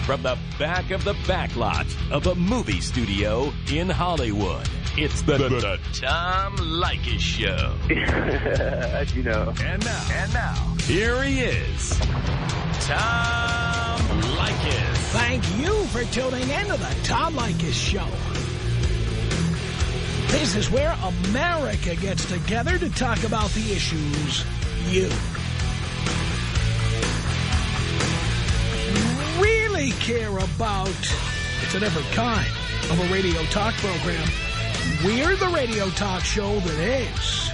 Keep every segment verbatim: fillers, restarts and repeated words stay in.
From the back of the backlot of a movie studio in Hollywood, it's the, the, the Tom Leykis Show. You know. And now, and now, here he is, Tom Leykis. Thank you for tuning in to the Tom Leykis Show. This is where America gets together to talk about the issues you really care about. It's a different kind of a radio talk program. We're the radio talk show that is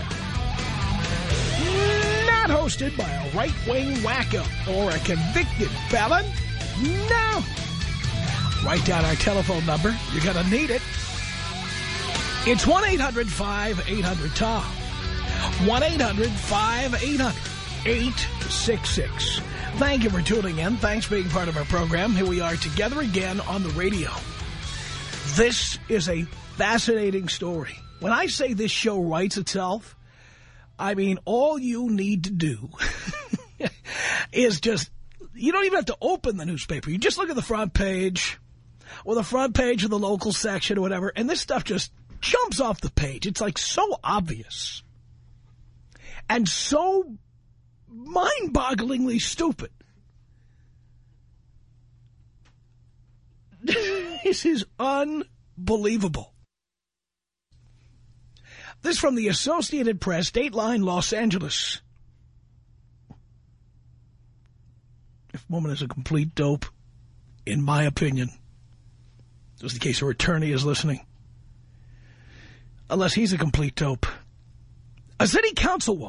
not hosted by a right-wing wacko or a convicted felon. No. Write down our telephone number. You're going to need it. It's one eight hundred five eight hundred Tom. one eight hundred five eight hundred eight six six. Thank you for tuning in. Thanks for being part of our program. Here we are together again on the radio. This is a fascinating story. When I say this show writes itself, I mean all you need to do is just, you don't even have to open the newspaper. You just look at the front page or the front page of the local section or whatever, and this stuff just jumps off the page. It's like so obvious and so mind-bogglingly stupid. This is unbelievable. This from the Associated Press, Dateline, Los Angeles. This woman is a complete dope, in my opinion. Just in case her attorney is listening. Unless he's a complete dope. A city councilwoman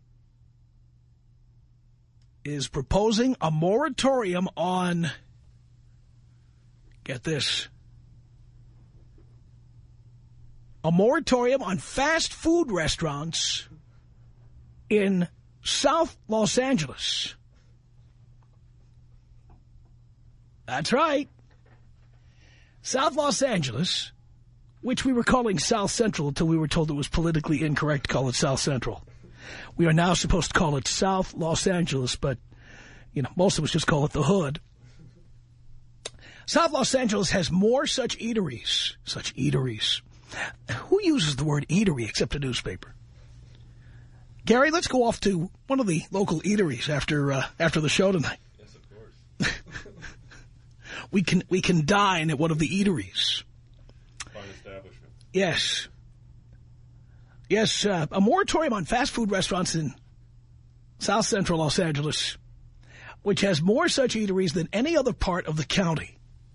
is proposing a moratorium on, get this, a moratorium on fast food restaurants in South Los Angeles. That's right. South Los Angeles, which we were calling South Central until we were told it was politically incorrect to call it South Central. We are now supposed to call it South Los Angeles, but, you know, most of us just call it the hood. South Los Angeles has more such eateries, such eateries. Who uses the word eatery except a newspaper? Gary, let's go off to one of the local eateries after uh, after the show tonight. Yes, of course. we can we can dine at one of the eateries. Fine establishment. Yes. Yes, uh, a moratorium on fast food restaurants in South Central Los Angeles, which has more such eateries than any other part of the county.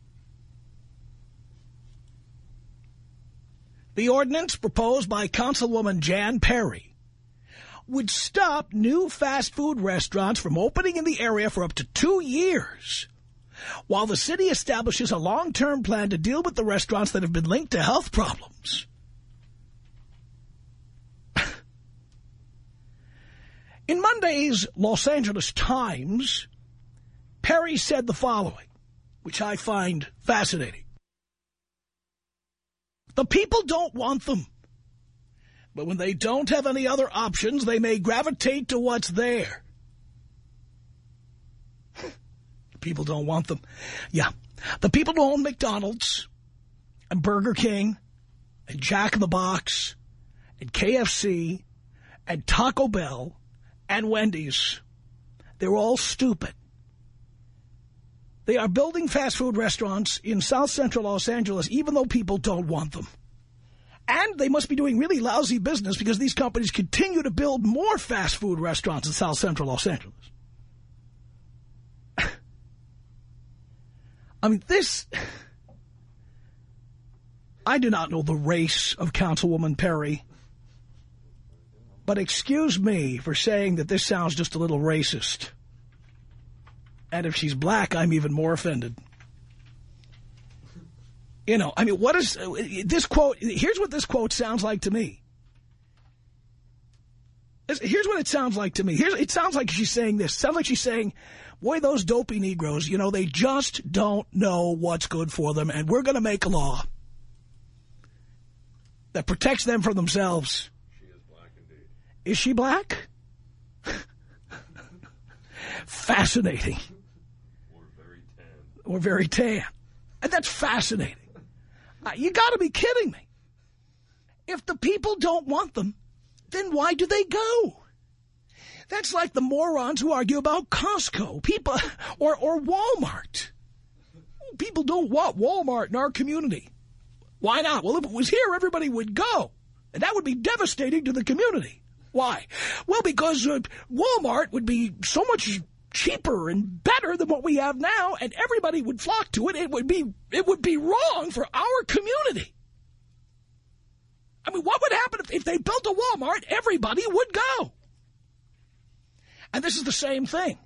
The ordinance proposed by Councilwoman Jan Perry would stop new fast food restaurants from opening in the area for up to two years, while the city establishes a long-term plan to deal with the restaurants that have been linked to health problems. In Monday's Los Angeles Times, Perry said the following, which I find fascinating. The people don't want them. But when they don't have any other options, they may gravitate to what's there. The people don't want them. Yeah. The people who own McDonald's and Burger King and Jack in the Box and K F C and Taco Bell and Wendy's, they're all stupid. They are building fast food restaurants in South Central Los Angeles even though people don't want them. And they must be doing really lousy business because these companies continue to build more fast food restaurants in South Central Los Angeles. I mean, this... I do not know the race of Councilwoman Perry, but excuse me for saying that this sounds just a little racist. And if she's black, I'm even more offended. You know, I mean, what is uh, this quote? Here's what this quote sounds like to me. Here's what it sounds like to me. Here's, it sounds like she's saying this. It sounds like she's saying, boy, those dopey Negroes, you know, they just don't know what's good for them, and we're going to make a law that protects them from themselves. She is black indeed. Is she black? Fascinating. Or very tan. or very tan. And that's fascinating. Uh, you got to be kidding me. If the people don't want them, then why do they go? That's like the morons who argue about Costco, people, or, or Walmart. People don't want Walmart in our community. Why not? Well, if it was here, everybody would go. And that would be devastating to the community. Why? Well, because uh, Walmart would be so much cheaper and better than what we have now, and everybody would flock to it. It would be, it would be wrong for our community. I mean, what would happen if, if they built a Walmart? Everybody would go. And this is the same thing.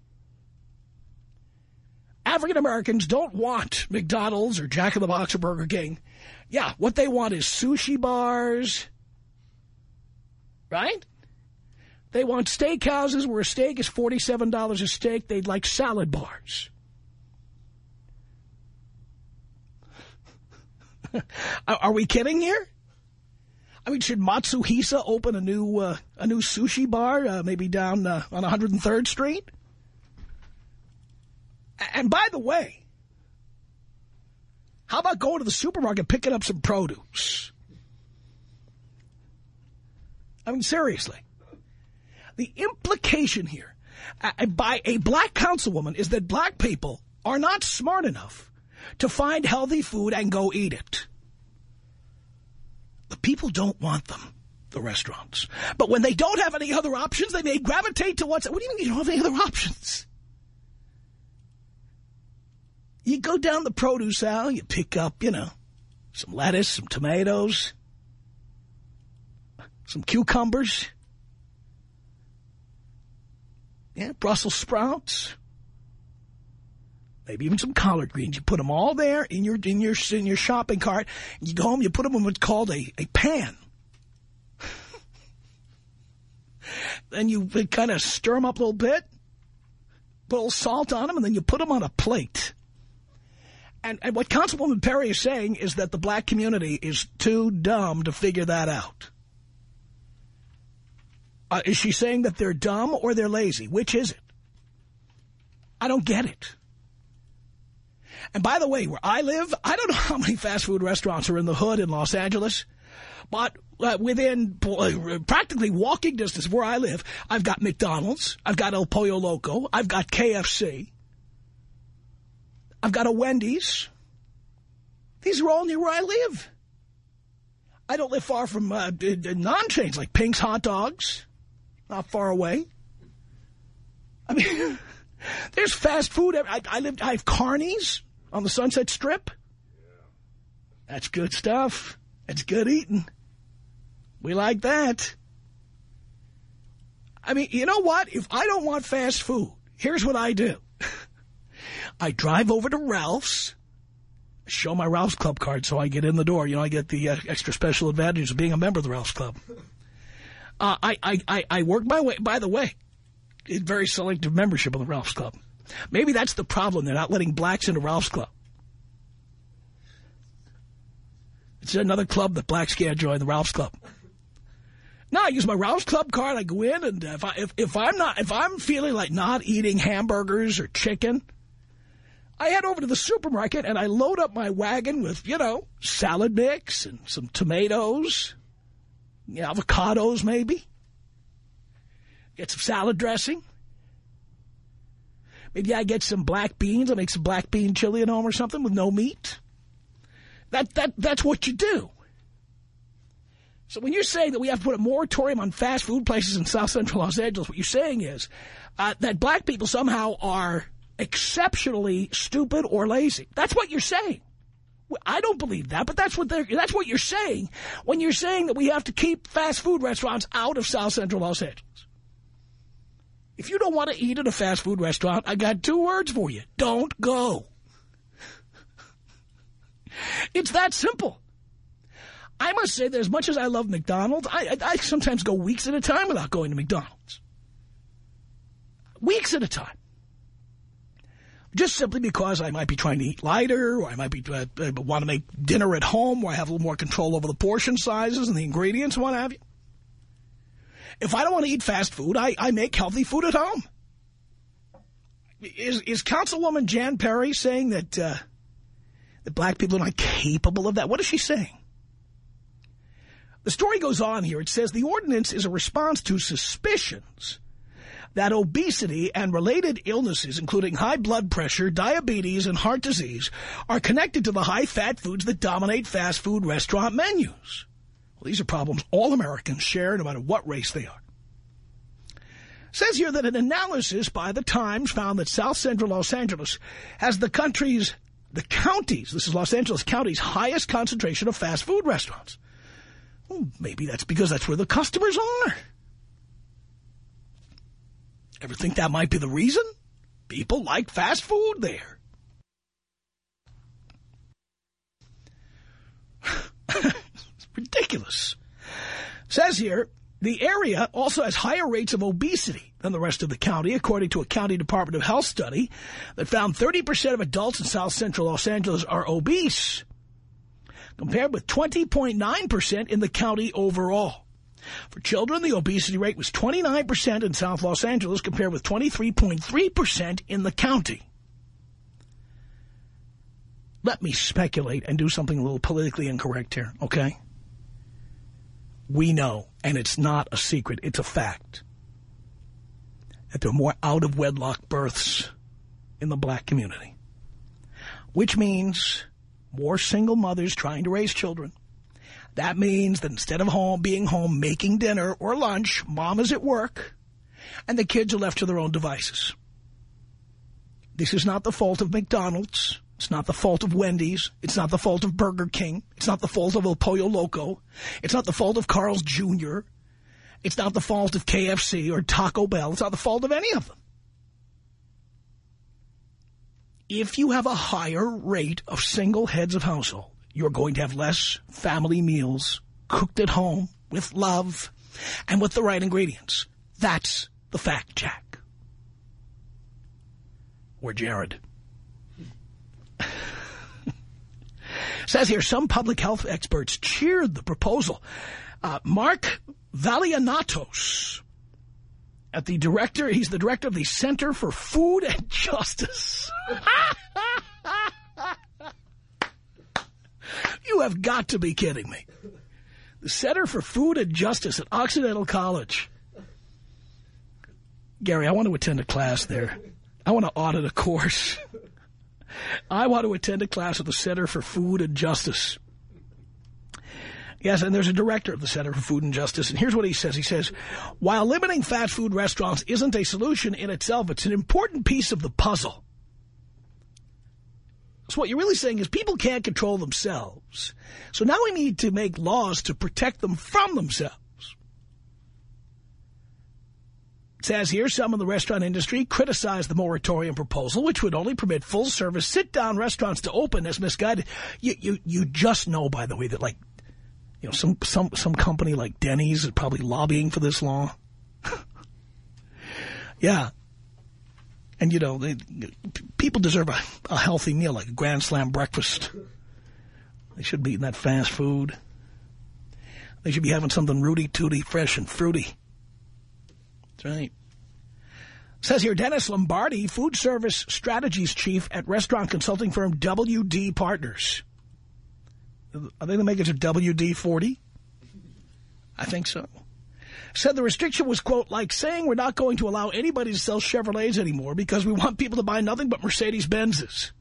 African Americans don't want McDonald's or Jack in the Box or Burger King. Yeah, what they want is sushi bars, right? They want steakhouses where a steak is forty-seven dollars a steak. They'd like salad bars. Are we kidding here? I mean, should Matsuhisa open a new uh, a new sushi bar, uh, maybe down uh, on one hundred third Street? And by the way, how about going to the supermarket and picking up some produce? I mean, seriously. The implication here uh, by a black councilwoman is that black people are not smart enough to find healthy food and go eat it. The people don't want them, the restaurants. But when they don't have any other options, they may gravitate to what's... What do you mean you don't have any other options? You go down the produce aisle, you pick up, you know, some lettuce, some tomatoes, some cucumbers, yeah, Brussels sprouts, maybe even some collard greens. You put them all there in your in your in your shopping cart. You go home, you put them in what's called a a pan. Then you kind of stir them up a little bit, put a little salt on them, and then you put them on a plate. And, and what Councilwoman Perry is saying is that the black community is too dumb to figure that out. Uh, is she saying that they're dumb or they're lazy? Which is it? I don't get it. And by the way, where I live, I don't know how many fast food restaurants are in the hood in Los Angeles, but uh, within uh, practically walking distance of where I live, I've got McDonald's, I've got El Pollo Loco, I've got K F C, I've got a Wendy's. These are all near where I live. I don't live far from uh, non-chains like Pink's Hot Dogs, not far away. I mean, there's fast food. I, I live. I have Carney's on the Sunset Strip. That's good stuff. That's good eating. We like that. I mean, you know what? If I don't want fast food, here's what I do. I drive over to Ralph's, show my Ralph's Club card so I get in the door. You know, I get the uh, extra special advantages of being a member of the Ralph's Club. Uh, I, I, I, I work my way, by the way, it's very selective membership of the Ralph's Club. Maybe that's the problem. They're not letting blacks into Ralph's Club. It's another club that blacks can't join, the Ralph's Club. No, I use my Ralph's Club card. I go in, and if I if, if I'm not if I'm feeling like not eating hamburgers or chicken, I head over to the supermarket and I load up my wagon with, you know, salad mix and some tomatoes, you know, avocados maybe. Get some salad dressing. Maybe I get some black beans. I make some black bean chili at home or something with no meat. That that that's what you do. So when you're saying that we have to put a moratorium on fast food places in South Central Los Angeles, what you're saying is uh, that black people somehow are exceptionally stupid or lazy. That's what you're saying. I don't believe that, but that's what they're, that's what you're saying when you're saying that we have to keep fast food restaurants out of South Central Los Angeles. If you don't want to eat at a fast food restaurant, I got two words for you. Don't go. It's that simple. I must say that as much as I love McDonald's, I, I, I sometimes go weeks at a time without going to McDonald's. Weeks at a time. Just simply because I might be trying to eat lighter, or I might be uh, want to make dinner at home where I have a little more control over the portion sizes and the ingredients and what have you. If I don't want to eat fast food, I, I make healthy food at home. is, is Councilwoman Jan Perry saying that, uh, that black people are not capable of that? What is she saying? The story goes on here. It says the ordinance is a response to suspicions that obesity and related illnesses, including high blood pressure, diabetes, and heart disease, are connected to the high-fat foods that dominate fast food restaurant menus. Well, these are problems all Americans share, no matter what race they are. It says here that an analysis by the Times found that South Central Los Angeles has the country's, the county's, this is Los Angeles County's highest concentration of fast food restaurants. Well, maybe that's because that's where the customers are. Ever think that might be the reason? People like fast food there. It's ridiculous. Says here, the area also has higher rates of obesity than the rest of the county, according to a county Department of Health study that found thirty percent of adults in South Central Los Angeles are obese, compared with twenty point nine percent in the county overall. For children, the obesity rate was twenty-nine percent in South Los Angeles, compared with twenty-three point three percent in the county. Let me speculate and do something a little politically incorrect here, okay? We know, and it's not a secret, it's a fact, that there are more out-of-wedlock births in the black community, which means more single mothers trying to raise children. That means that instead of home being home making dinner or lunch, mom is at work, and the kids are left to their own devices. This is not the fault of McDonald's. It's not the fault of Wendy's. It's not the fault of Burger King. It's not the fault of El Pollo Loco. It's not the fault of Carl's Junior It's not the fault of K F C or Taco Bell. It's not the fault of any of them. If you have a higher rate of single heads of household, you're going to have less family meals cooked at home with love and with the right ingredients. That's the fact, Jack. Or Jared. Says here, some public health experts cheered the proposal. Uh, Mark Valianatos, at the director, he's the director of the Center for Food and Justice. You have got to be kidding me. The Center for Food and Justice at Occidental College. Gary, I want to attend a class there. I want to audit a course. I want to attend a class at the Center for Food and Justice. Yes, and there's a director of the Center for Food and Justice, and here's what he says. He says, while limiting fast food restaurants isn't a solution in itself, it's an important piece of the puzzle. So what you're really saying is people can't control themselves. So now we need to make laws to protect them from themselves. It says here, some in the restaurant industry criticized the moratorium proposal, which would only permit full-service sit-down restaurants to open as misguided. You, you, you just know, by the way, that, like, you know, some, some, some company like Denny's is probably lobbying for this law. Yeah. And, you know, they, people deserve a, a healthy meal, like a Grand Slam breakfast. They should be eating that fast food. They should be having something rooty-tooty, fresh and fruity. That's right. It says here, Dennis Lombardi, food service strategies chief at restaurant consulting firm W D Partners. Are they the makers of W D forty? I think so. Said the restriction was, quote, like saying we're not going to allow anybody to sell Chevrolets anymore because we want people to buy nothing but Mercedes-Benzes.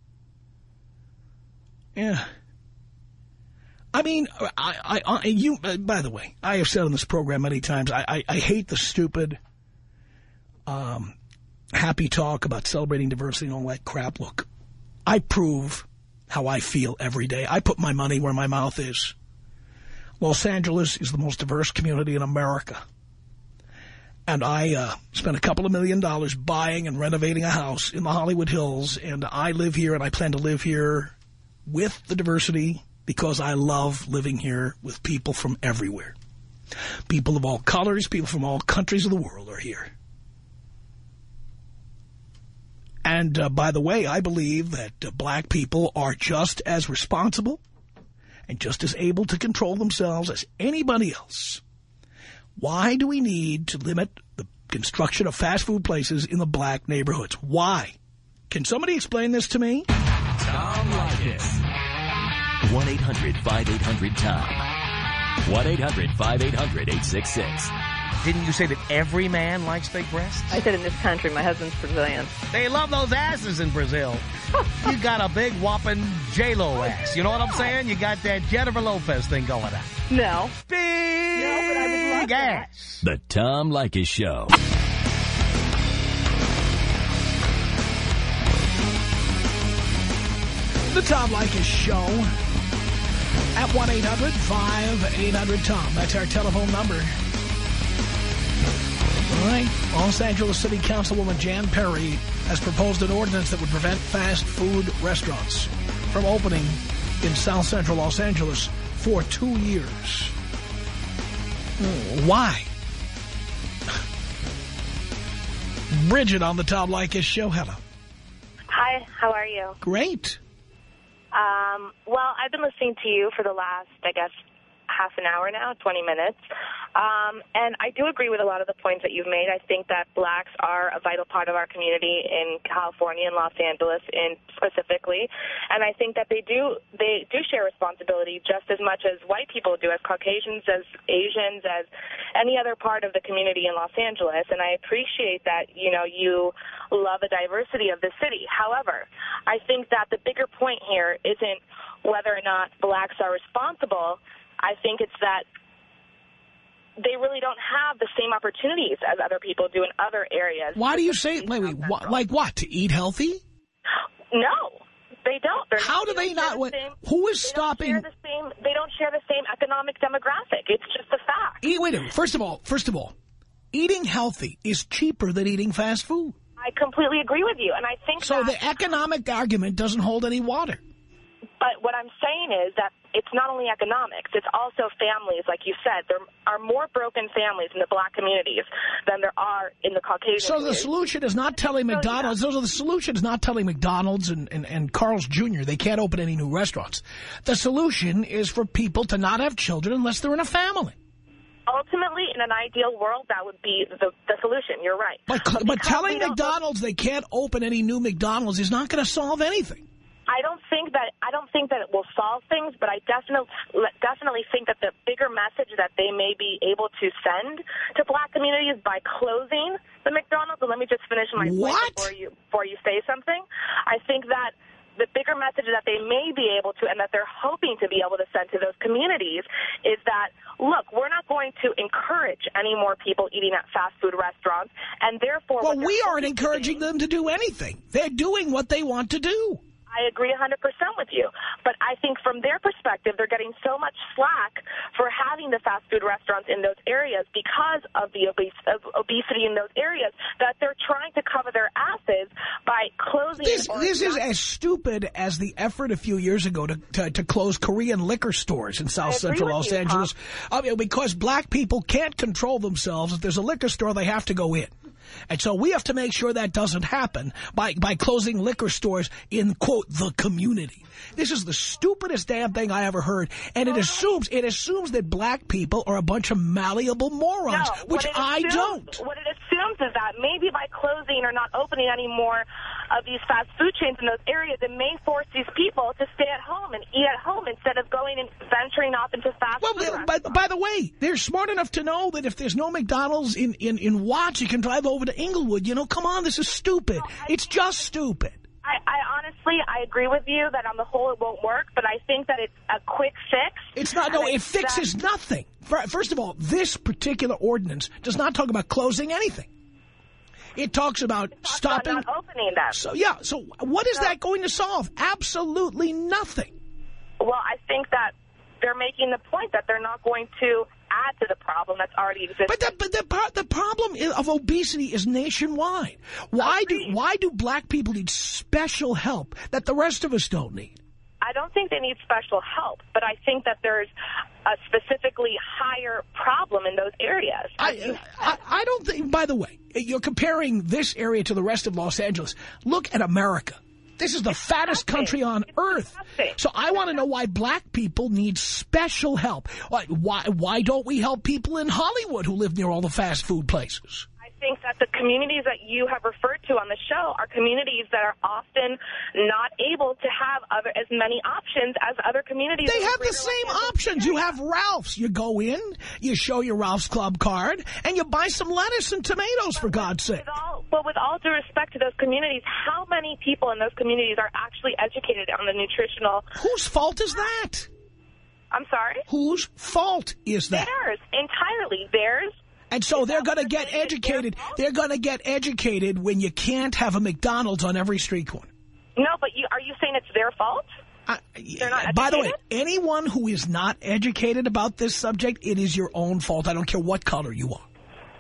Yeah. I mean, I, I, I you, uh, by the way, I have said on this program many times, I, I, I hate the stupid, um, happy talk about celebrating diversity and all that crap. Look, I prove how I feel every day. I put my money where my mouth is. Los Angeles is the most diverse community in America. And I uh, spent a couple of million dollars buying and renovating a house in the Hollywood Hills. And I live here, and I plan to live here with the diversity because I love living here with people from everywhere. People of all colors, people from all countries of the world are here. And, uh, by the way, I believe that uh, black people are just as responsible and just as able to control themselves as anybody else. Why do we need to limit the construction of fast food places in the black neighborhoods? Why? Can somebody explain this to me? Tom Leykis. one eight hundred five eight hundred Tom. one eight hundred five eight hundred eight six six. Didn't you say that every man likes big breasts? I said in this country, my husband's Brazilian. They love those asses in Brazil. You got a big whopping J-Lo ass. You know what I'm saying? You got that Jennifer Lopez thing going on. No. Big No, but I would love that. ass. The Tom Leykis Show. The Tom Leykis Show at one eight hundred five eight hundred Tom. That's our telephone number. All right. Los Angeles City Councilwoman Jan Perry has proposed an ordinance that would prevent fast food restaurants from opening in South Central Los Angeles for two years. Why? Bridget on the Tom Leykis Show. Hello. Hi, how are you? Great. Um, well, I've been listening to you for the last, I guess, half an hour now, twenty minutes. Um, and I do agree with a lot of the points that you've made. I think that blacks are a vital part of our community in California and Los Angeles in specifically. And I think that they do they do share responsibility just as much as white people do, as Caucasians, as Asians, as any other part of the community in Los Angeles. And I appreciate that, you know, you love the diversity of the city. However, I think that the bigger point here isn't whether or not blacks are responsible. I think it's that they really don't have the same opportunities as other people do in other areas. Why do you say, wait, wait, what, like what, to eat healthy? No, they don't. They're How do they they don't not, what, same, who is they stopping? Don't share the same, they don't share the same economic demographic. It's just a fact. Eat, wait a minute, first of all, first of all, eating healthy is cheaper than eating fast food. I completely agree with you, and I think So that, the economic argument doesn't hold any water. But what I'm saying is that it's not only economics, it's also families, like you said. There are more broken families in the black communities than there are in the Caucasian So the communities. solution is not telling McDonald's, those are the solution is not telling McDonald's and, and, and Carl's Junior they can't open any new restaurants. The solution is for people to not have children unless they're in a family. Ultimately, in an ideal world, that would be the, the solution. You're right. But, But but because telling we don't- McDonald's they can't open any new McDonald's is not going to solve anything. I don't think that I don't think that it will solve things, but I definitely definitely think that the bigger message that they may be able to send to black communities by closing the McDonald's. And let me just finish my What? point before you before you say something. I think that the bigger message that they may be able to, and that they're hoping to be able to send to those communities, is that, look, we're not going to encourage any more people eating at fast food restaurants, and therefore... Well, what we they're aren't hoping to encouraging do- them to do anything. They're doing what they want to do. I agree one hundred percent with you. But I think from their perspective, they're getting so much slack for having the fast food restaurants in those areas because of the obes of obesity in those areas that they're trying to cover their asses by closing. This, or this is not- as stupid as the effort a few years ago to, to, to close Korean liquor stores in South I agree Central with Los you, Angeles. I mean, because black people can't control themselves. If there's a liquor store, they have to go in. And so we have to make sure that doesn't happen by, by closing liquor stores in, quote, the community. This is the stupidest damn thing I ever heard. And it assumes it assumes that black people are a bunch of malleable morons, No, which what it I assumes- don't. What it assumes is that maybe by closing or not opening any more of these fast food chains in those areas, it may force these people to stay at home and eat at home instead of going and venturing off into fast Well, food by, restaurants. by the way, they're smart enough to know that if there's no McDonald's in, in, in Watts, you can drive over to Inglewood. You know, come on, this is stupid. It's just stupid. I, I honestly, I agree with you that on the whole it won't work, but I think that it's a quick fix. It's not, no, And I it think fixes that- nothing. Fir- First of all, this particular ordinance does not talk about closing anything. It talks about Talk stopping. about not opening them. So, yeah, so what is So- that going to solve? Absolutely nothing. Well, I think that they're making the point that they're not going to add to the problem that's already existing. But the, but the, pro- the problem i- of obesity is nationwide. Why do, Agreed. why do black people need special help that the rest of us don't need? I don't think they need special help, but I think that there's a specifically higher problem in those areas. I, I, I don't think, by the way, you're comparing this area to the rest of Los Angeles. Look at America. This is the fattest disgusting. country on It's earth. disgusting. So I want to know why black people need special help. Why, why, why don't we help people in Hollywood who live near all the fast food places? I think that the communities that you have referred to on the show are communities that are often not able to have other as many options as other communities. They have the same options. You have Ralph's. You go in, you show your Ralph's Club card, and you buy some lettuce and tomatoes, for God's sake. With all, but with all due respect to those communities, how many people in those communities are actually educated on the nutritional... Whose fault is that? I'm sorry? Whose fault is that? Theirs. Entirely. Theirs. And so they're going to get educated. They're going to get educated when you can't have a McDonald's on every street corner. No, but you, are you saying it's their fault? Uh, They're not educated? By the way, anyone who is not educated about this subject, it is your own fault. I don't care what color you are.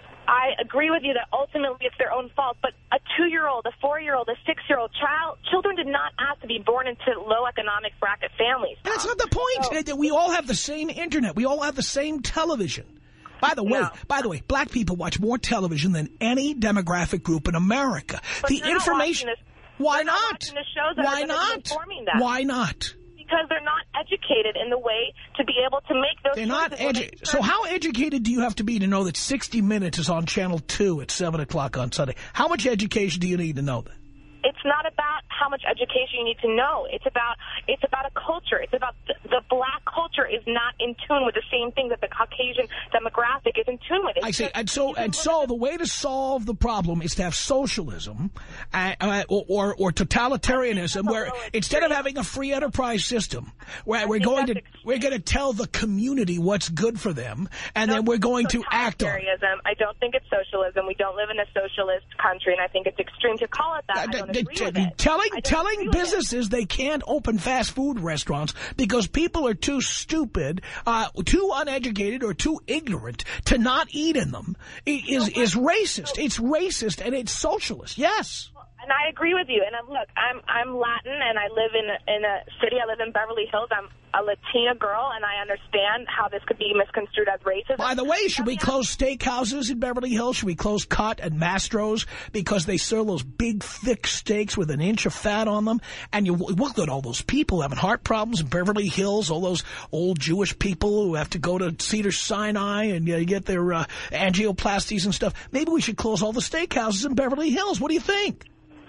I agree with you that ultimately it's their own fault, but a two-year-old, a four-year-old, a six-year-old child, children did not ask to be born into low economic bracket families. That's not the point. So, we all have the same internet. We all have the same television. By the way, no. by the way, black people watch more television than any demographic group in America. But the information. This, why not? not? The shows that why are not? That. Why not? Because they're not educated in the way to be able to make those. They're not educated. So how educated do you have to be to know that sixty minutes is on Channel two at seven o'clock on Sunday? How much education do you need to know that? It's not about how much education you need to know. It's about it's about a culture. It's about the, the black culture is not in tune with the same thing that the Caucasian demographic is in tune with. It's I see. And so and so the way to solve the problem is to have socialism uh, uh, or, or or totalitarianism, where instead of having a free enterprise system, where we're going to we're going to tell the community what's good for them, and then we're going to act on it. I don't think it's socialism. We don't live in a socialist country, and I think it's extreme to call it that. I don't agree with it. Telling telling businesses they can't open fast food restaurants because people are too stupid, uh, too uneducated, or too ignorant to not eat in them is is racist. It's racist and it's socialist. Yes. And I agree with you. And I'm, look, I'm I'm Latin, and I live in a, in a city. I live in Beverly Hills. I'm a Latina girl, and I understand how this could be misconstrued as racism. By the way, should we close steakhouses in Beverly Hills? Should we close Cut and Mastro's because they serve those big, thick steaks with an inch of fat on them? And you look at all those people having heart problems in Beverly Hills, all those old Jewish people who have to go to Cedars-Sinai and uh, get their uh, angioplasties and stuff. Maybe we should close all the steakhouses in Beverly Hills. What do you think?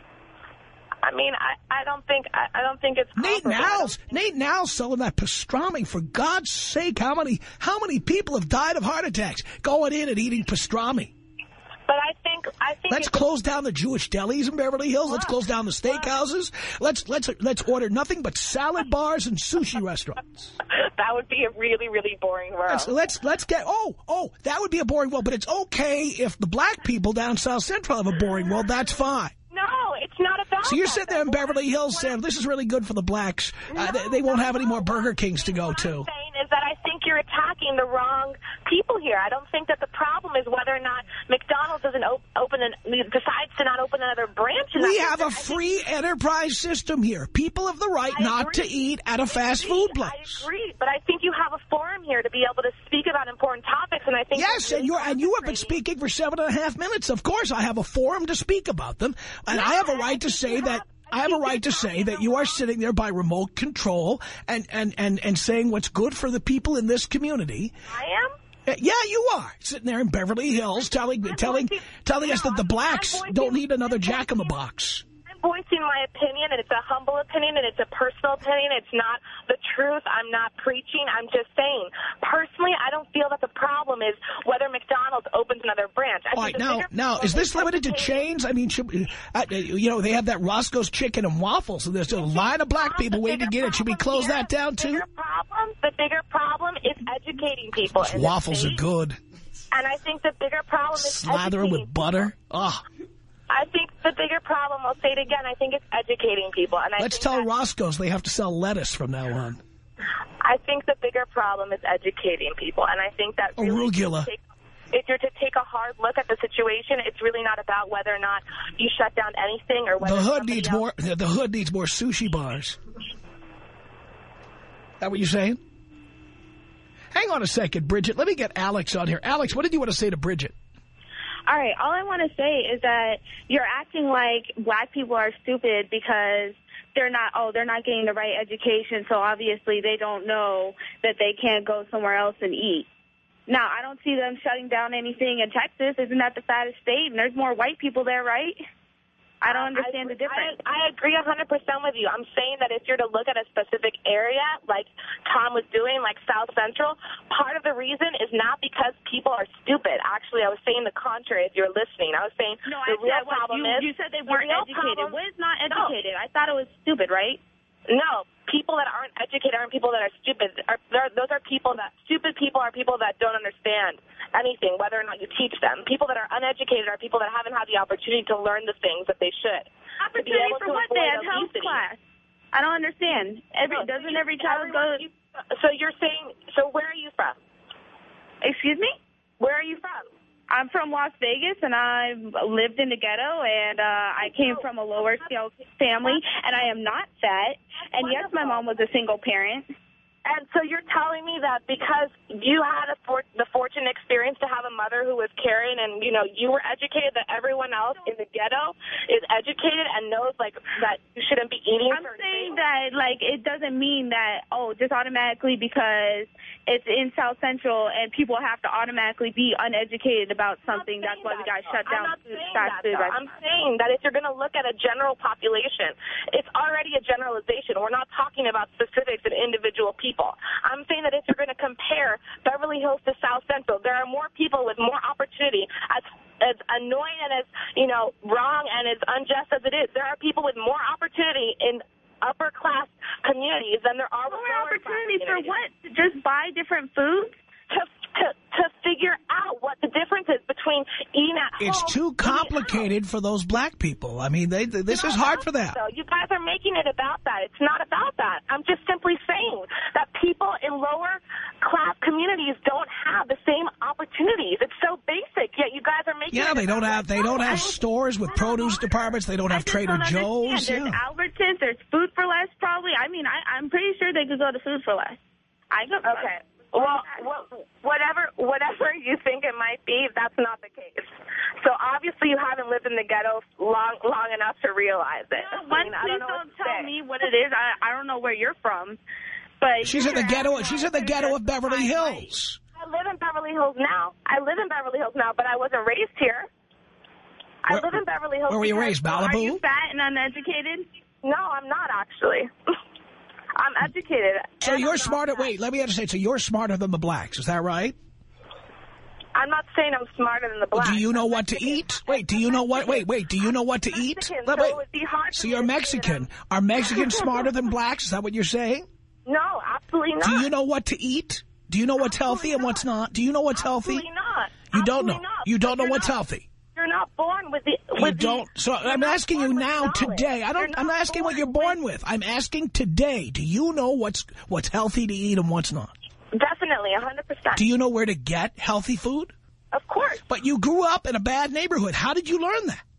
I mean, I, I don't think I, I don't think it's Nate Nowell's Nate Nowell's selling that pastrami. For God's sake, how many how many people have died of heart attacks going in and eating pastrami? But I think I think let's close down the Jewish delis in Beverly Hills. Let's close down the steakhouses. Let's let's let's order nothing but salad bars and sushi restaurants. That would be a really really boring world. Let's let's, let's get oh oh that would be a boring world. But it's okay if the black people down South Central have a boring world. That's fine. No, it's not about So you're that, sitting there in Beverly Hills saying, this is really good for the blacks. No, uh, they, they won't have any more Burger Kings to go to. What I'm saying is that I think you're attacking the wrong people here. I don't think that the problem is whether or not McDonald's doesn't op open and decides to not open another branch. We have a free enterprise system here. People have the right I not agree. to eat at a I fast agree. food place. I agree, but I think you have a forum here to be able to speak about important topics, and I think yes, and you're and you have been speaking for seven and a half minutes. Of course, I have a forum to speak about them, and yeah, I have a right to say that. I have a right to say that you are sitting there by remote control and, and, and, and saying what's good for the people in this community. I am? Yeah, you are. Sitting there in Beverly Hills telling telling telling us that the blacks don't need another jack-in-the-box. I'm voicing my opinion, and it's a humble opinion, and it's a personal opinion. It's not the truth. I'm not preaching. I'm just saying. Personally, I don't feel that the problem is whether McDonald's opens another branch. I All right, now, now, is this limited to chains? I mean, should, uh, you know, they have that Roscoe's Chicken and Waffles, and there's a line of black people waiting to get it. Should we close here, that down, too? The bigger problem, the bigger problem is educating people. Those waffles are good. And I think the bigger problem is Slather them with people. butter. Oh. I think the bigger problem, I'll say it again, I think it's educating people. And I Let's think tell that, Roscoe's they have to sell lettuce from now on. I think the bigger problem is educating people. And I think that really arugula. Take, if you're to take a hard look at the situation, it's really not about whether or not you shut down anything or whether the hood needs else more. The hood needs more sushi bars. That what you're saying? Hang on a second, Bridget. Let me get Alex on here. Alex, what did you want to say to Bridget? All right, all I want to say is that you're acting like black people are stupid because they're not, oh, they're not getting the right education, so obviously they don't know that they can't go somewhere else and eat. Now, I don't see them shutting down anything in Texas. Isn't that the fattest state? And there's more white people there, right? I don't understand I, the difference. I, I agree one hundred percent with you. I'm saying that if you're to look at a specific area, like Tom was doing, like South Central, part of the reason is not because people are stupid. Actually, I was saying the contrary if you're listening. I was saying no, the I real said, problem you, is... You said they weren't educated. Problem, what is not educated? No. I thought it was stupid, right? No, people that aren't educated aren't people that are stupid. Are, those are people that, stupid people are people that don't understand anything, whether or not you teach them. People that are uneducated are people that haven't had the opportunity to learn the things that they should. Opportunity for what? They had health class. I don't understand. Every no, Doesn't every child go... You, so you're saying, so where are you from? Excuse me? Where are you from? I'm from Las Vegas, and I lived in the ghetto, and uh, I came from a lower-scale family, and I am not fat. And, yes, my mom was a single parent. And so you're telling me that because you had a for the fortunate experience to have a mother who was caring and, you know, you were educated, that everyone else in the ghetto is educated and knows, like, that you shouldn't be eating I'm certain saying things? that, like, it doesn't mean that, oh, just automatically because it's in South Central and people have to automatically be uneducated about something. That's why we got shut down. I'm not saying that, though. I'm saying that if you're going to look at a general population, it's already a generalization. We're not talking about specifics and individual people. I'm saying that if you're going to compare Beverly Hills to South Central, there are more people with more opportunity. As as annoying and as, you know, wrong and as unjust as it is, there are people with more opportunity in upper-class communities than there are with lower opportunity for what? To just buy different foods? To, to, to figure out what the difference is between eating at home... It's too complicated for those black people. I mean, they, this is hard for them. So you guys are making it about that. It's not about that. I'm just simply saying that people in lower-class communities don't have the same opportunities. It's so basic, yet you guys are making Yeah, it they don't have they don't have I, stores with produce departments. They don't have Trader Joe's. There's Yeah. Albertsons. There's Food for Less, probably. I mean, I, I'm pretty sure they could go to Food for Less. I go. Okay. Well, whatever whatever you think it might be, that's not the case. So obviously you haven't lived in the ghetto long long enough to realize it. No, I mean, I please don't, know don't what tell say. me what it is. I, I don't know where you're from. But She's in the ghetto. She's in the ghetto of Beverly Hills. I live in Beverly Hills now. I live in Beverly Hills now, but I wasn't raised here. I Where, live in Beverly Hills. Where were you raised, Malibu? Are you fat and uneducated? No, I'm not, actually. I'm educated. So you're smarter. Wait, let me understand. So you're smarter than the blacks. Is that right? I'm not saying I'm smarter than the blacks. Do you know I'm what Mexican. to eat? Wait, do you know what? Wait, wait. Do you know what to eat? Mexican, Wait, so wait. it would be hard So for you're me to say Mexican. that Are Mexicans smarter than blacks? Is that what you're saying? No, absolutely not. Do you know what to eat? Do you know what's healthy and what's not? Do you know what's healthy? Absolutely not. You don't know. Absolutely not. You don't know You're what's not, healthy. You're not born with the. You With don't. The, So I'm not asking you born with now, knowledge. today. I don't. You're I'm not not asking what born you're born with. I'm asking today. Do you know what's what's healthy to eat and what's not? Definitely, one hundred percent. Do you know where to get healthy food? Of course. But you grew up in a bad neighborhood. How did you learn that?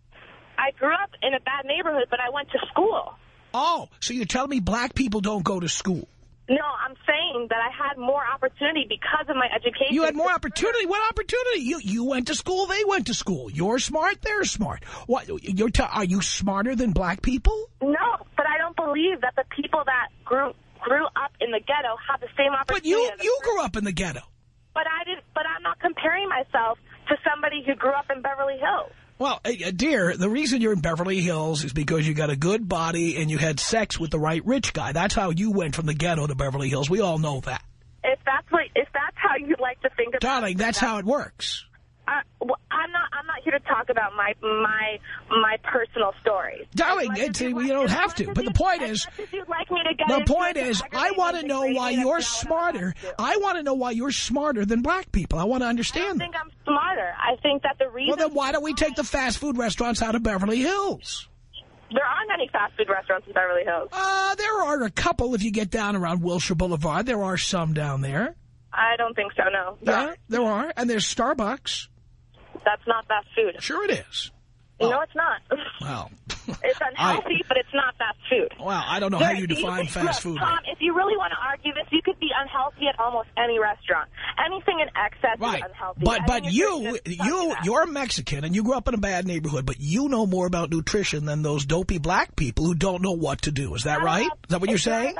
I grew up in a bad neighborhood, but I went to school. Oh, so you're telling me black people don't go to school? No, I'm saying that I had more opportunity because of my education. You had more opportunity? What opportunity? You you went to school, they went to school. You're smart, they're smart. What? You're t are you smarter than black people? No, but I don't believe that the people that grew grew up in the ghetto have the same opportunity. But you, as you grew up in the ghetto. But I did. But I'm not comparing myself to somebody who grew up in Beverly Hills. Well, uh, dear, the reason you're in Beverly Hills is because you got a good body and you had sex with the right rich guy. That's how you went from the ghetto to Beverly Hills. We all know that. If that's what, if that's how you like to think about Darling, it, that's how it works. Uh, well, I'm not. I'm not here to talk about my my my personal stories. Darling, it's, you like, don't have to. But the point is, like me to get the point is, I want to know why you're smarter. I want to know why you're smarter than black people. I want to understand I don't think I'm smarter. I think that the reason... Well, then why don't we take the fast food restaurants out of Beverly Hills? There aren't any fast food restaurants in Beverly Hills. Uh, there are a couple if you get down around Wilshire Boulevard. There are some down there. I don't think so, no. Yeah, there are. And there's Starbucks. That's not fast food. Sure it is. Well, no, it's not. Well, it's unhealthy, I, but it's not fast food. Well, I don't know there, how you define you, fast look, food. Tom, if you really want to argue this, you could be unhealthy at almost any restaurant. Anything in excess right. is unhealthy. But but Anything you you you're Mexican and you grew up in a bad neighborhood, but you know more about nutrition than those dopey black people who don't know what to do. Is that right? About, Is that what you're it's saying? Not about, it's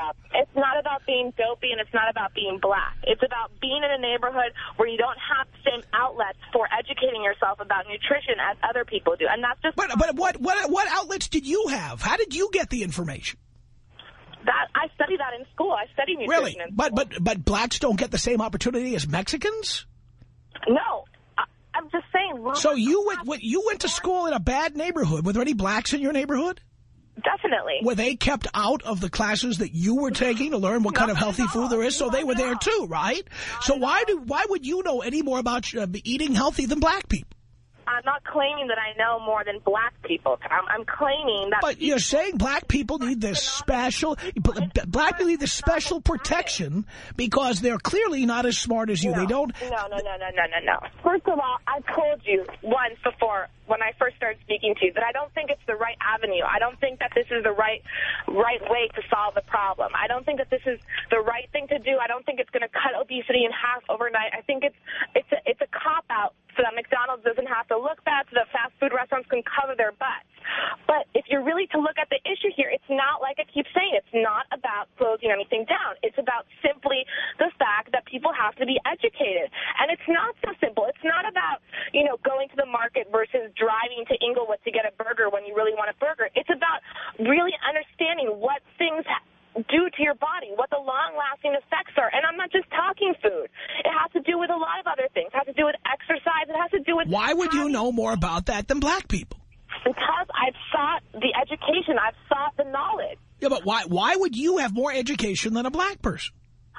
not about being dopey and it's not about being black. It's about being in a neighborhood where you don't have the same outlets for educating yourself about nutrition as other people do. And that's just... But, but what, what, what outlets did you have? How did you get the information? That I studied that in school. I studied nutrition Really? in school. But, but, but blacks don't get the same opportunity as Mexicans? No. I, I'm just saying... So you went, what, you went to school in a bad neighborhood. Were there any blacks in your neighborhood? Definitely. Were they kept out of the classes that you were taking to learn what kind of healthy food there is? So they were there too, right? So why do why would you know any more about uh, eating healthy than black people? I'm not claiming that I know more than black people. I'm, I'm claiming that... But you're saying black people need this special... Black people need this special protection because they're clearly not as smart as you. No, they don't... No, no, no, no, no, no, no. First of all, I told you once before when I first started speaking to you that I don't think it's the right avenue. I don't think that this is the right right way to solve the problem. I don't think that this is the right thing to do. I don't think it's going to cut obesity in half overnight. I think it's it's a, it's a cop-out so that McDonald's doesn't have to look bad, so that fast food restaurants can cover their butts. But if you're really to look at the issue here, it's not like I keep saying, it's not about closing anything down. It's about simply the fact that people have to be educated. And it's not so simple. It's not about, you know, going to the market versus driving to Inglewood to get a burger when you really want a burger. It's about really understanding what things do to your body, what the long-lasting effects are. And I'm not just talking food. It has to do with a lot of other things. It has to do with exercise. It has to do with... Why would you know more about that than black people? Because I've sought the education. I've sought the knowledge. Yeah, but why why would you have more education than a black person?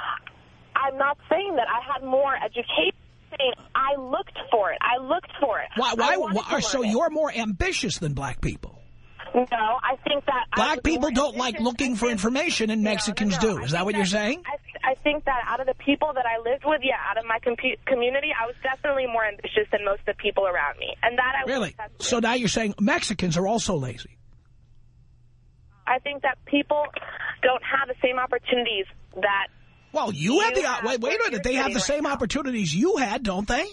I'm not saying that I had more education. I'm saying I looked for it. I looked for it. Why? Why? I wanted why to so learn it. you're more ambitious than black people? No, I think that... I Black was people more don't like ambitious. looking for information, and No, Mexicans no, no. do. I Is that think what you're saying? I, I think that out of the people that I lived with, yeah, out of my com community, I was definitely more ambitious than most of the people around me. And that I Really? was So now you're saying Mexicans are also lazy? I think that people don't have the same opportunities that... Well, you, You have the... have Wait, wait a what minute. They you're have the saying same right now. opportunities you had, don't they?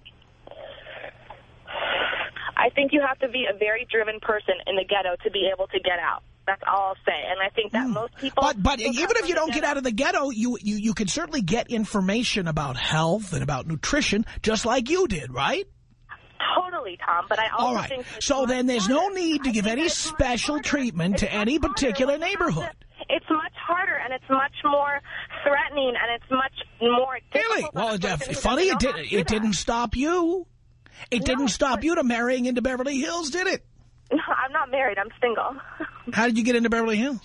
I think you have to be a very driven person in the ghetto to be able to get out. That's all I'll say. And I think that mm. most people... But but who even come if from you the don't get ghetto, out of the ghetto, you, you, you can certainly get information about health and about nutrition, just like you did, right? Totally, Tom. But I also All right. think... it's So much then there's no harder. need to I give think any that it's much special harder. treatment It's to much any harder. particular When you have neighborhood. to- It's much harder, and it's much more threatening, and it's much more Really? difficult. Well, for the uh, person who funny, doesn't it, know did, how to do it didn't that. stop you. It No, didn't stop but- you to marrying into Beverly Hills, did it? No, I'm not married. I'm single. How did you get into Beverly Hills?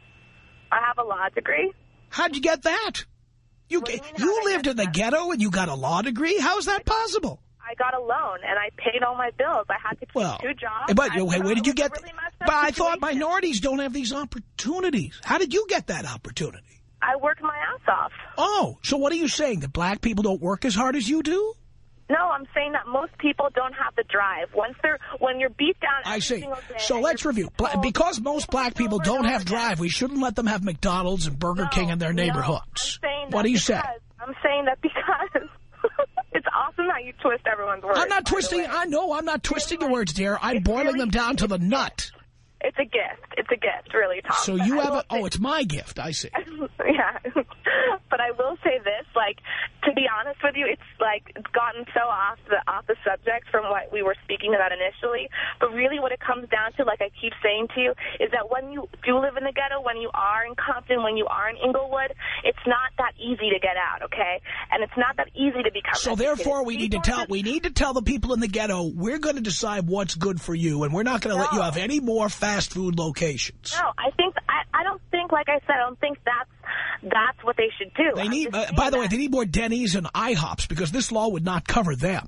I have a law degree. How'd you get that? You What do you ga- mean, how you did I lived get in the that? ghetto and you got a law degree? How is that possible? I got a loan, and I paid all my bills. I had to keep Well, two jobs. but I, you- wait, you where know, did you it was get? a really messed up But I thought situation. minorities don't have these opportunities. How did you get that opportunity? I worked my ass off. Oh, so what are you saying? That black people don't work as hard as you do? No, I'm saying that most people don't have the drive. Once they're, when you're beat down every I see. single day, So and let's you're review. Bla told because most black people over and don't over have again. drive, we shouldn't let them have McDonald's and Burger No, King in their no, neighborhoods. I'm saying What that do you say? because, I'm saying that because it's awesome how you twist everyone's words. I'm not by the twisting. way. I know I'm not twisting your words, dear. I'm It's boiling really- them down to the nut. It's a gift. It's a gift, really, Tom. So But you I have will a... Oh, say- it's my gift. I see. yeah. But I will say this, like, to be honest with you, it's, like, it's gotten so off the off the subject from what we were speaking about initially. But really what it comes down to, like I keep saying to you, is that when you do live in the ghetto, when you are in Compton, when you are in Inglewood, it's not that easy to get out, okay? And it's not that easy to become So educated. therefore, we need to People tell just- we need to tell the people in the ghetto we're going to decide what's good for you, and we're not going to let you No. have any more fast food locations. No, I think I, I don't think, like I said, I don't think that's that's what they should do. They I'm need, just uh, saying by the way, that- they need more Denny's and IHOPs because this law would not cover them.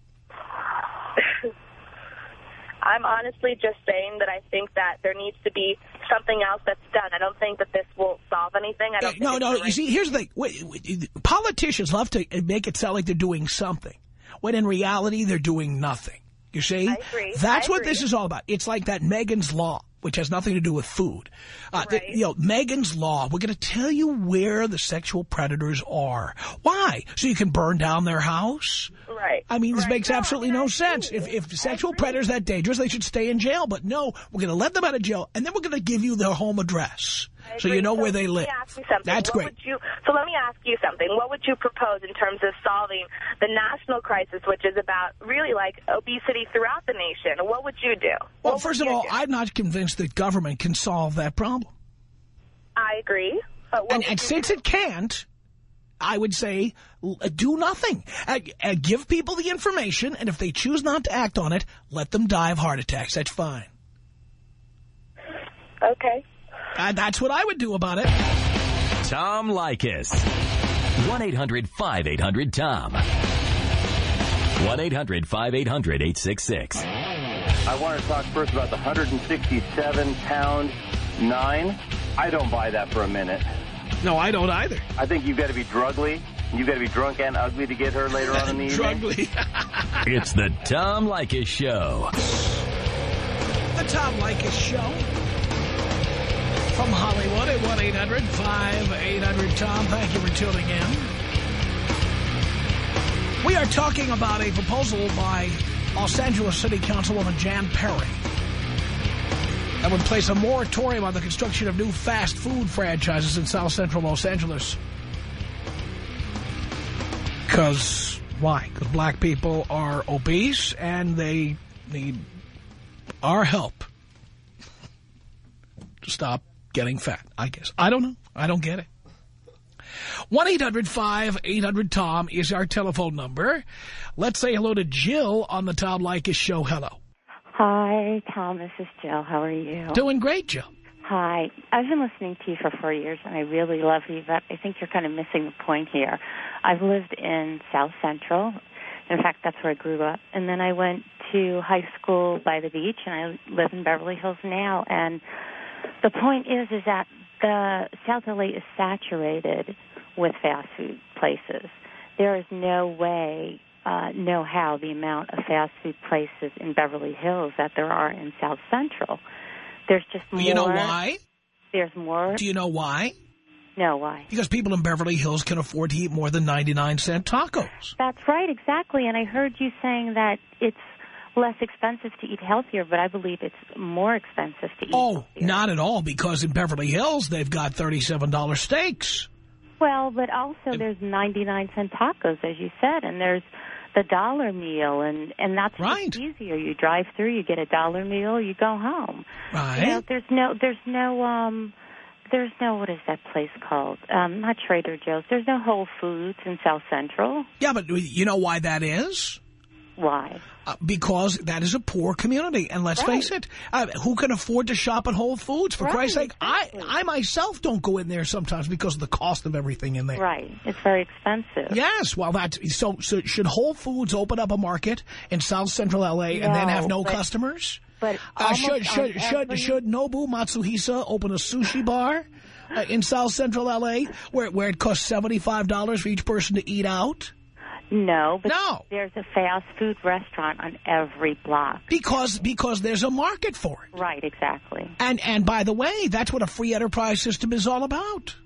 I'm honestly just saying that I think that there needs to be something else that's done. I don't think that this will solve anything. I don't think No, it's no. the You right- see, here's the thing: Wait, wait, politicians love to make it sound like they're doing something, when in reality they're doing nothing. You see, I agree. that's I what agree. this is all about. It's like that Megan's Law, which has nothing to do with food. Uh, the- Right. you know, Megan's Law. We're going to tell you where the sexual predators are. Why? So you can burn down their house. Right. I mean, this Right. makes No, absolutely I mean, no I sense. agree. If, if I sexual agree. predators are that dangerous, they should stay in jail. But no, we're going to let them out of jail, and then we're going to give you their home address. I so agree. you know so where they live. Let me ask you something. That's what great. Would you, so let me ask you something. What would you propose in terms of solving the national crisis, which is about really like obesity throughout the nation? What would you do? Well, What first would of you all, do? I'm not convinced that government can solve that problem. I agree. But what And, would and you since do? it can't, I would say l- do nothing. Uh, uh, give people the information, and if they choose not to act on it, let them die of heart attacks. That's fine. Okay. Uh, that's what I would do about it. Tom Leykis. one eight hundred five eight hundred Tom. one eight hundred five eight hundred eight six six. I want to talk first about the one hundred sixty-seven pound nine. I don't buy that for a minute. No, I don't either. I think you've got to be drugly. You've got to be drunk and ugly to get her later on in the evening. Drugly. It's the Tom Leykis Show. The Tom Leykis Show. From Hollywood at one eight hundred five eight hundred Tom. Thank you for tuning in. We are talking about a proposal by Los Angeles City Councilwoman Jan Perry that would place a moratorium on the construction of new fast food franchises in South Central Los Angeles. Because, why? Because black people are obese and they need our help to stop getting fat, I guess. I don't know. I don't get it. one eight hundred five eight hundred Tom is our telephone number. Let's say hello to Jill on the Tom Leykis Show. Hello. Hi, Tom. This is Jill. How are you? Doing great, Jill. Hi. I've been listening to you for four years, and I really love you, but I think you're kind of missing the point here. I've lived in South Central. In fact, that's where I grew up. And then I went to high school by the beach, and I live in Beverly Hills now. And the point is, is that the South L A is saturated with fast food places. There is no way, uh, no how, the amount of fast food places in Beverly Hills that there are in South Central. There's just more. You know why? There's more. Do you know why? No, why? Because people in Beverly Hills can afford to eat more than ninety-nine cent tacos. That's right, exactly. And I heard you saying that it's less expensive to eat healthier, but I believe it's more expensive to eat Oh, healthier. not at all, because in Beverly Hills, they've got thirty-seven dollar steaks. Well, but also there's ninety-nine cent tacos, as you said, and there's the dollar meal, and, and that's right. just easier. You drive through, you get a dollar meal, you go home. Right. You know, there's no, there's no, um, there's no, what is that place called? Um, not Trader Joe's. There's no Whole Foods in South Central. Yeah, but you know why that is? Why? Uh, because that is a poor community. And let's Right. face it, uh, who can afford to shop at Whole Foods? For Right, Christ's sake, exactly. I, I myself don't go in there sometimes because of the cost of everything in there. Right. It's very expensive. Yes, well, that's, so, so should Whole Foods open up a market in South Central L A and then No, have no but- customers? But Uh, almost should on should should every- should Nobu Matsuhisa open a sushi bar uh, in South Central L A where where it costs seventy-five dollars for each person to eat out? No, but No. there's a fast food restaurant on every block. Because because there's a market for it. Right, exactly. And and by the way, that's what a free enterprise system is all about.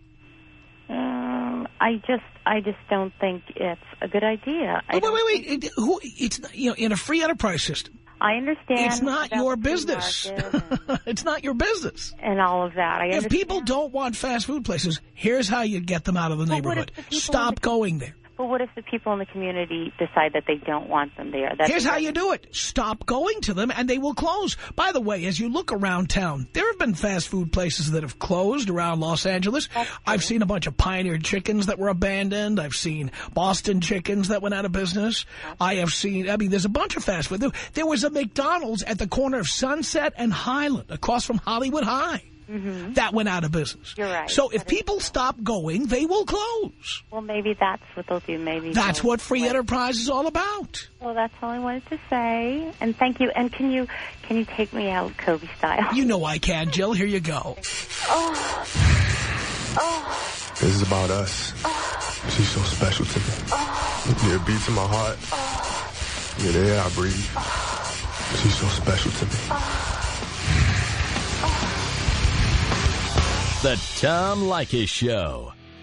Um, I just, I just don't think it's a good idea. I Wait, don't wait, wait. think- It, who, it's not, you know, in a free enterprise system. I understand. It's not about your the free business. market and, It's not your business. and all of that. I If understand. people don't want fast food places, here's how you get them out of the Well, what neighborhood. if the people in Stop the- going there. But what if the people in the community decide that they don't want them there? That's Here's how you do it. Stop going to them, and they will close. By the way, as you look around town, there have been fast food places that have closed around Los Angeles. I've seen a bunch of Pioneer Chickens that were abandoned. I've seen Boston Chickens that went out of business. I have seen, I mean, there's a bunch of fast food. There, there was a McDonald's at the corner of Sunset and Highland, across from Hollywood High. Mm-hmm. That went out of business. You're right. So if That is- people stop going, they will close. Well, maybe that's what they'll do. Maybe That's they'll- what free enterprise is all about. Well, that's all I wanted to say. And thank you. And can you can you take me out Kobe style? You know I can, Jill. Here you go. Oh. Oh. This is about us. Oh. She's so special to me. Oh. Yeah, it beats in my heart. Oh. Yeah, the air I breathe. Oh. She's so special to me. Oh. The Tom Leykis Show.